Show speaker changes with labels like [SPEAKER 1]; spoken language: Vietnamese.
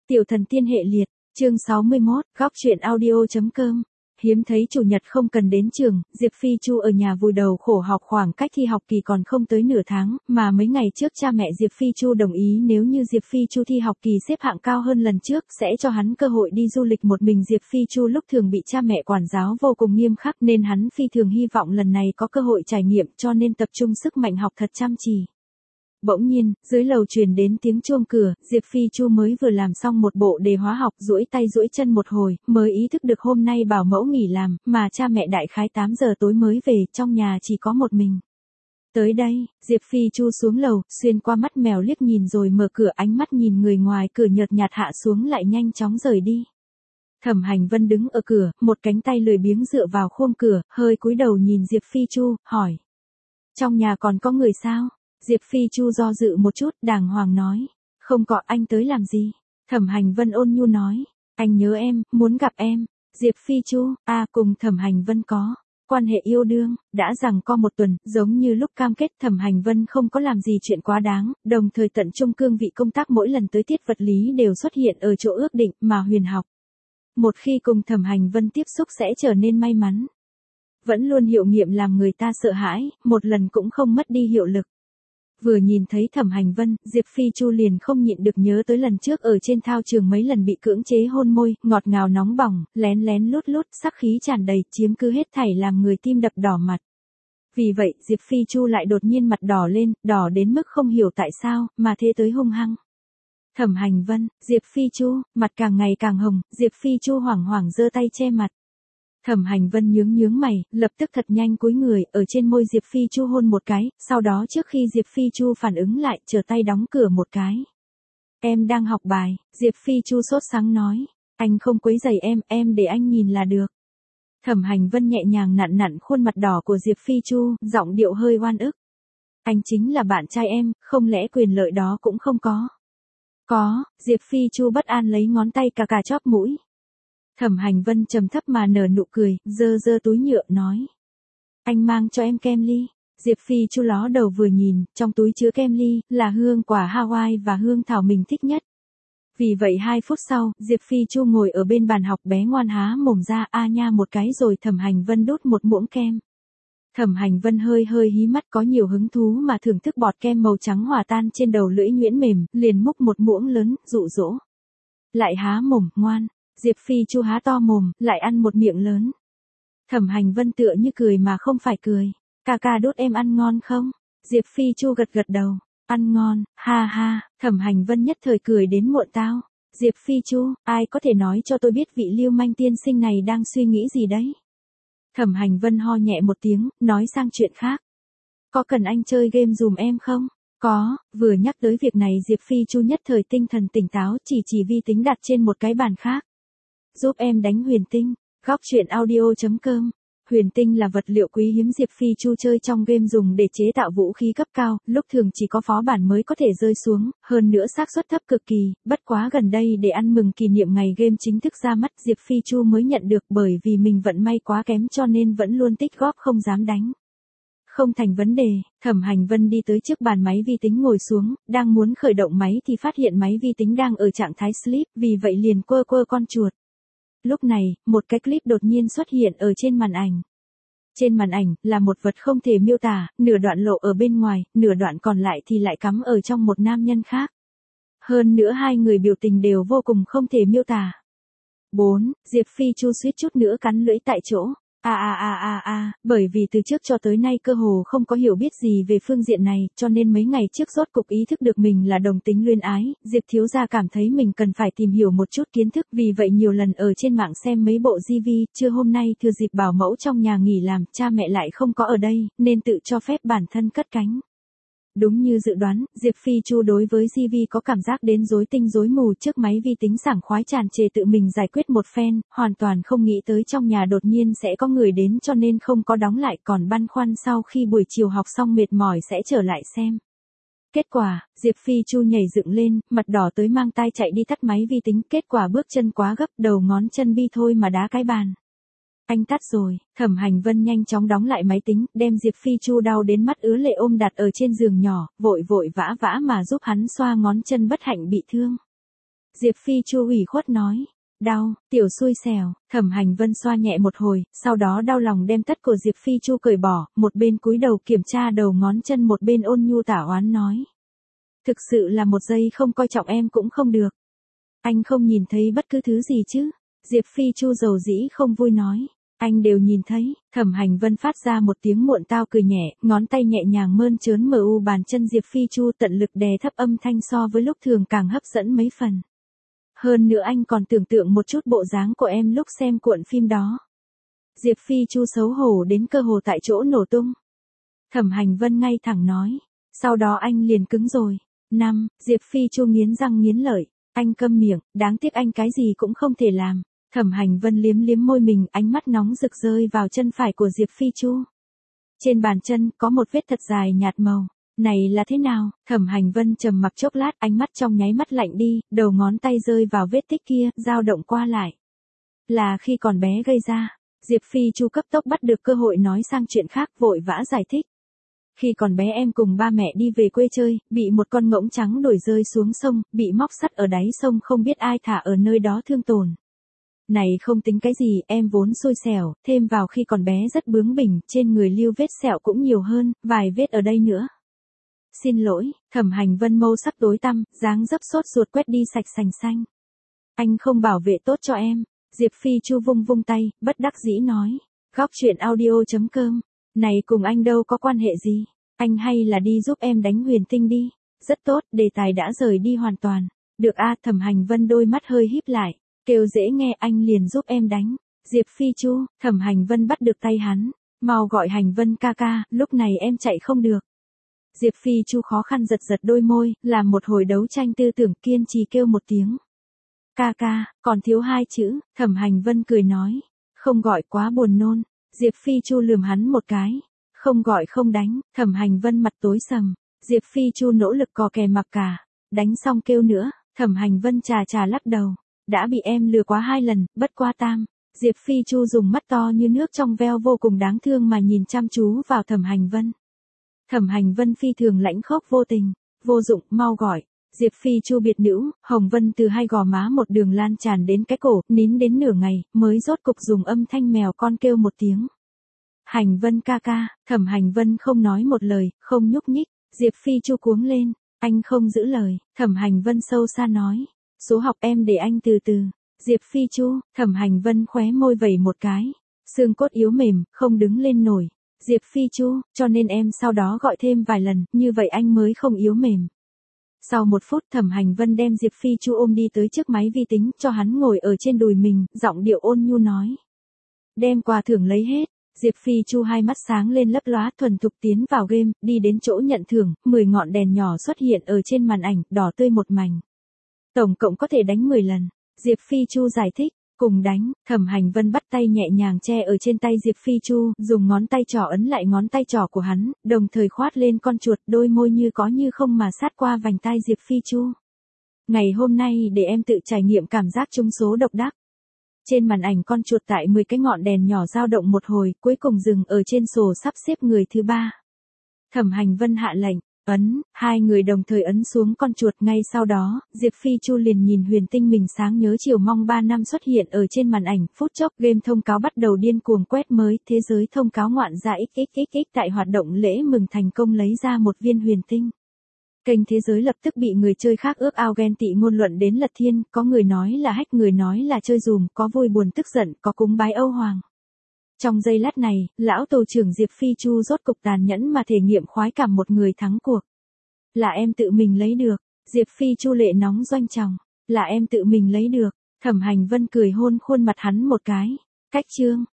[SPEAKER 1] Tiểu thần tiên hệ liệt, chương 61, góc truyện audio.com. Hiếm thấy chủ nhật không cần đến trường, Diệp Phi Chu ở nhà vùi đầu khổ học, khoảng cách thi học kỳ còn không tới nửa tháng, mà mấy ngày trước cha mẹ Diệp Phi Chu đồng ý nếu như Diệp Phi Chu thi học kỳ xếp hạng cao hơn lần trước sẽ cho hắn cơ hội đi du lịch một mình. Diệp Phi Chu lúc thường bị cha mẹ quản giáo vô cùng nghiêm khắc nên hắn phi thường hy vọng lần này có cơ hội trải nghiệm, cho nên tập trung sức mạnh học thật chăm chỉ. Bỗng nhiên, dưới lầu truyền đến tiếng chuông cửa, Diệp Phi Chu mới vừa làm xong một bộ đề hóa học, duỗi tay duỗi chân một hồi, mới ý thức được hôm nay bảo mẫu nghỉ làm, mà cha mẹ đại khái 8 giờ tối mới về, trong nhà chỉ có một mình. Tới đây, Diệp Phi Chu xuống lầu, xuyên qua mắt mèo liếc nhìn rồi mở cửa, ánh mắt nhìn người ngoài cửa nhợt nhạt hạ xuống lại nhanh chóng rời đi. Thẩm Hành Vân đứng ở cửa, một cánh tay lười biếng dựa vào khung cửa, hơi cúi đầu nhìn Diệp Phi Chu, hỏi. Trong nhà còn có người sao? Diệp Phi Chu do dự một chút, đàng hoàng nói. Không có, anh tới làm gì? Thẩm Hành Vân ôn nhu nói. Anh nhớ em, muốn gặp em. Diệp Phi Chu, cùng Thẩm Hành Vân có quan hệ yêu đương, đã rằng co một tuần, giống như lúc cam kết. Thẩm Hành Vân không có làm gì chuyện quá đáng, đồng thời tận trung cương vị công tác, mỗi lần tới tiết vật lý đều xuất hiện ở chỗ ước định, mà Huyền học. Một khi cùng Thẩm Hành Vân tiếp xúc sẽ trở nên may mắn. Vẫn luôn hiệu nghiệm làm người ta sợ hãi, một lần cũng không mất đi hiệu lực. Vừa nhìn thấy Thẩm Hành Vân, Diệp Phi Chu liền không nhịn được nhớ tới lần trước ở trên thao trường mấy lần bị cưỡng chế hôn môi, ngọt ngào nóng bỏng, lén lén lút lút, sắc khí tràn đầy, chiếm cứ hết thảy làm người tim đập đỏ mặt. Vì vậy, Diệp Phi Chu lại đột nhiên mặt đỏ lên, đỏ đến mức không hiểu tại sao, mà thế tới hung hăng. Thẩm Hành Vân, Diệp Phi Chu, mặt càng ngày càng hồng, Diệp Phi Chu hoảng hoảng giơ tay che mặt. Thẩm Hành Vân nhướng mày, lập tức thật nhanh cúi người, ở trên môi Diệp Phi Chu hôn một cái, sau đó trước khi Diệp Phi Chu phản ứng lại, trở tay đóng cửa một cái. Em đang học bài, Diệp Phi Chu sốt sắng nói. Anh không quấy rầy em để anh nhìn là được. Thẩm Hành Vân nhẹ nhàng nặn nặn khuôn mặt đỏ của Diệp Phi Chu, giọng điệu hơi oan ức. Anh chính là bạn trai em, không lẽ quyền lợi đó cũng không có? Có, Diệp Phi Chu bất an lấy ngón tay cà chóp mũi. Thẩm Hành Vân trầm thấp mà nở nụ cười, giơ túi nhựa, nói. Anh mang cho em kem ly. Diệp Phi Chu ló đầu vừa nhìn, trong túi chứa kem ly, là hương quả Hawaii và hương thảo mình thích nhất. Vì vậy 2 phút sau, Diệp Phi Chu ngồi ở bên bàn học bé ngoan há mồm ra nha một cái rồi Thẩm Hành Vân đút một muỗng kem. Thẩm Hành Vân hơi hí mắt, có nhiều hứng thú mà thưởng thức bọt kem màu trắng hòa tan trên đầu lưỡi nhuyễn mềm, liền múc một muỗng lớn, dụ dỗ. Lại há mồm, ngoan. Diệp Phi Chu há to mồm, lại ăn một miệng lớn. Thẩm Hành Vân tựa như cười mà không phải cười. Ca đút em ăn ngon không? Diệp Phi Chu gật đầu. Ăn ngon, ha ha. Thẩm Hành Vân nhất thời cười đến muộn tao. Diệp Phi Chu, ai có thể nói cho tôi biết vị lưu manh tiên sinh này đang suy nghĩ gì đấy? Thẩm Hành Vân ho nhẹ một tiếng, nói sang chuyện khác. Có cần anh chơi game dùm em không? Có. Vừa nhắc tới việc này Diệp Phi Chu nhất thời tinh thần tỉnh táo, chỉ vi tính đặt trên một cái bàn khác. Giúp em đánh huyền tinh. Góc truyện audio.com. Huyền tinh là vật liệu quý hiếm Diệp Phi Chu chơi trong game dùng để chế tạo vũ khí cấp cao, lúc thường chỉ có phó bản mới có thể rơi xuống, hơn nữa xác suất thấp cực kỳ, bất quá gần đây để ăn mừng kỷ niệm ngày game chính thức ra mắt Diệp Phi Chu mới nhận được, bởi vì mình vận may quá kém cho nên vẫn luôn tích góp không dám đánh. Không thành vấn đề, Thẩm Hành Vân đi tới trước bàn máy vi tính ngồi xuống, đang muốn khởi động máy thì phát hiện máy vi tính đang ở trạng thái sleep, vì vậy liền quơ con chuột. Lúc này, một cái clip đột nhiên xuất hiện ở trên màn ảnh. Trên màn ảnh, là một vật không thể miêu tả, nửa đoạn lộ ở bên ngoài, nửa đoạn còn lại thì lại cắm ở trong một nam nhân khác. Hơn nữa hai người biểu tình đều vô cùng không thể miêu tả. 4. Diệp Phi Chu suýt chút nữa cắn lưỡi tại chỗ. Bởi vì từ trước cho tới nay cơ hồ không có hiểu biết gì về phương diện này, cho nên mấy ngày trước rốt cục ý thức được mình là đồng tính luyến ái, Diệp thiếu gia cảm thấy mình cần phải tìm hiểu một chút kiến thức, vì vậy nhiều lần ở trên mạng xem mấy bộ GV, trưa hôm nay thừa dịp bảo mẫu trong nhà nghỉ làm, cha mẹ lại không có ở đây, nên tự cho phép bản thân cất cánh. Đúng như dự đoán, Diệp Phi Chu đối với GV có cảm giác đến rối tinh rối mù, trước máy vi tính sảng khoái tràn trề tự mình giải quyết một phen, hoàn toàn không nghĩ tới trong nhà đột nhiên sẽ có người đến cho nên không có đóng lại, còn băn khoăn sau khi buổi chiều học xong mệt mỏi sẽ trở lại xem. Kết quả, Diệp Phi Chu nhảy dựng lên, mặt đỏ tới mang tai chạy đi tắt máy vi tính, kết quả bước chân quá gấp, đầu ngón chân bi thôi mà đá cái bàn. Anh tắt rồi. Thẩm Hành Vân nhanh chóng đóng lại máy tính, đem Diệp Phi Chu đau đến mắt ứa lệ ôm đặt ở trên giường nhỏ, vội vã mà giúp hắn xoa ngón chân bất hạnh bị thương. Diệp Phi Chu ủy khuất nói. Đau, tiểu xui xẻo, Thẩm Hành Vân xoa nhẹ một hồi, sau đó đau lòng đem tất của Diệp Phi Chu cởi bỏ, một bên cúi đầu kiểm tra đầu ngón chân một bên ôn nhu tả oán nói. Thực sự là một giây không coi trọng em cũng không được. Anh không nhìn thấy bất cứ thứ gì chứ? Diệp Phi Chu dầu dĩ không vui nói. Anh đều nhìn thấy. Thẩm Hành Vân phát ra một tiếng muộn tao cười nhẹ, ngón tay nhẹ nhàng mơn trớn mờ u bàn chân Diệp Phi Chu, tận lực đè thấp âm thanh so với lúc thường càng hấp dẫn mấy phần. Hơn nữa anh còn tưởng tượng một chút bộ dáng của em lúc xem cuộn phim đó. Diệp Phi Chu xấu hổ đến cơ hồ tại chỗ nổ tung. Thẩm Hành Vân ngay thẳng nói. Sau đó anh liền cứng rồi. Diệp Phi Chu nghiến răng nghiến lợi. Anh câm miệng, đáng tiếc anh cái gì cũng không thể làm. Thẩm Hành Vân liếm liếm môi mình, ánh mắt nóng rực rơi vào chân phải của Diệp Phi Chu. Trên bàn chân có một vết thật dài nhạt màu. Này là thế nào? Thẩm Hành Vân trầm mặc chốc lát, ánh mắt trong nháy mắt lạnh đi, đầu ngón tay rơi vào vết tích kia, dao động qua lại. Là khi còn bé gây ra. Diệp Phi Chu cấp tốc bắt được cơ hội nói sang chuyện khác, vội vã giải thích. Khi còn bé em cùng ba mẹ đi về quê chơi, bị một con ngỗng trắng đồi rơi xuống sông, bị móc sắt ở đáy sông không biết ai thả ở nơi đó thương tổn. Này không tính cái gì, em vốn xui xẻo, thêm vào khi còn bé rất bướng bỉnh, trên người lưu vết sẹo cũng nhiều hơn, vài vết ở đây nữa. Xin lỗi, Thẩm Hành Vân mâu sắc tối tăm, dáng dấp sốt ruột quét đi sạch sành xanh. Anh không bảo vệ tốt cho em. Diệp Phi Chu vung vung tay, bất đắc dĩ nói. Góc truyện audio.com. Này cùng anh đâu có quan hệ gì. Anh hay là đi giúp em đánh Huyền Tinh đi. Rất tốt, đề tài đã rời đi hoàn toàn. Được a. Thẩm Hành Vân đôi mắt hơi híp lại. Kêu dễ nghe, anh liền giúp em đánh. Diệp Phi Chu, Thẩm Hành Vân bắt được tay hắn. Mau gọi Hành Vân ca ca, lúc này em chạy không được. Diệp Phi Chu khó khăn giật giật đôi môi, làm một hồi đấu tranh tư tưởng, kiên trì kêu một tiếng. Ca ca, còn thiếu hai chữ. Thẩm Hành Vân cười nói. Không gọi quá buồn nôn. Diệp Phi Chu lườm hắn một cái. Không gọi không đánh. Thẩm Hành Vân mặt tối sầm. Diệp Phi Chu nỗ lực cò kè mặc cả. Đánh xong kêu nữa. Thẩm Hành Vân trà lắc đầu. Đã bị em lừa quá 2 lần, bất qua tam. Diệp Phi Chu dùng mắt to như nước trong veo vô cùng đáng thương mà nhìn chăm chú vào Thẩm Hành Vân. Thẩm Hành Vân phi thường lãnh khốc vô tình. Vô dụng, mau gọi. Diệp Phi Chu biệt nữ, hồng vân từ hai gò má một đường lan tràn đến cái cổ, nín đến nửa ngày, mới rốt cục dùng âm thanh mèo con kêu một tiếng. Hành Vân ca ca. Thẩm Hành Vân không nói một lời, không nhúc nhích. Diệp Phi Chu cuống lên. Anh không giữ lời. Thẩm Hành Vân sâu xa nói. Số học em để anh từ từ. Diệp Phi Chu. Thẩm Hành Vân khóe môi vẩy một cái. Xương cốt yếu mềm, không đứng lên nổi. Diệp Phi Chu, cho nên em sau đó gọi thêm vài lần, như vậy anh mới không yếu mềm. Sau 1 phút, Thẩm Hành Vân đem Diệp Phi Chu ôm đi tới trước máy vi tính, cho hắn ngồi ở trên đùi mình, giọng điệu ôn nhu nói. Đem quà thưởng lấy hết. Diệp Phi Chu hai mắt sáng lên lấp lóa, thuần thục tiến vào game, đi đến chỗ nhận thưởng, 10 ngọn đèn nhỏ xuất hiện ở trên màn ảnh, đỏ tươi một mảnh. Tổng cộng có thể đánh 10 lần. Diệp Phi Chu giải thích. Cùng đánh. Thẩm Hành Vân bắt tay nhẹ nhàng che ở trên tay Diệp Phi Chu, dùng ngón tay trỏ ấn lại ngón tay trỏ của hắn, đồng thời khoát lên con chuột, đôi môi như có như không mà sát qua vành tai Diệp Phi Chu. Ngày hôm nay để em tự trải nghiệm cảm giác trúng số độc đắc. Trên màn ảnh con chuột tại 10 cái ngọn đèn nhỏ dao động một hồi, cuối cùng dừng ở trên sổ sắp xếp người thứ 3. Thẩm Hành Vân hạ lệnh. Ấn, hai người đồng thời ấn xuống con chuột, ngay sau đó, Diệp Phi Chu liền nhìn Huyền Tinh mình sáng nhớ chiều mong 3 năm xuất hiện ở trên màn ảnh, phút chốc game thông cáo bắt đầu điên cuồng quét mới, thế giới thông cáo ngoạn ra XXXX tại hoạt động lễ mừng thành công lấy ra một viên Huyền Tinh. Kênh thế giới lập tức bị người chơi khác ước ao ghen tị ngôn luận đến lật thiên, có người nói là hack, người nói là chơi dùm, có vui buồn tức giận, có cúng bái Âu Hoàng. Trong giây lát này, lão tổ trưởng Diệp Phi Chu rốt cục tàn nhẫn mà thể nghiệm khoái cảm một người thắng cuộc. Là em tự mình lấy được. Diệp Phi Chu lệ nóng doanh tròng. Là em tự mình lấy được. Thẩm Hành Vân cười hôn khuôn mặt hắn một cái. Cách chương.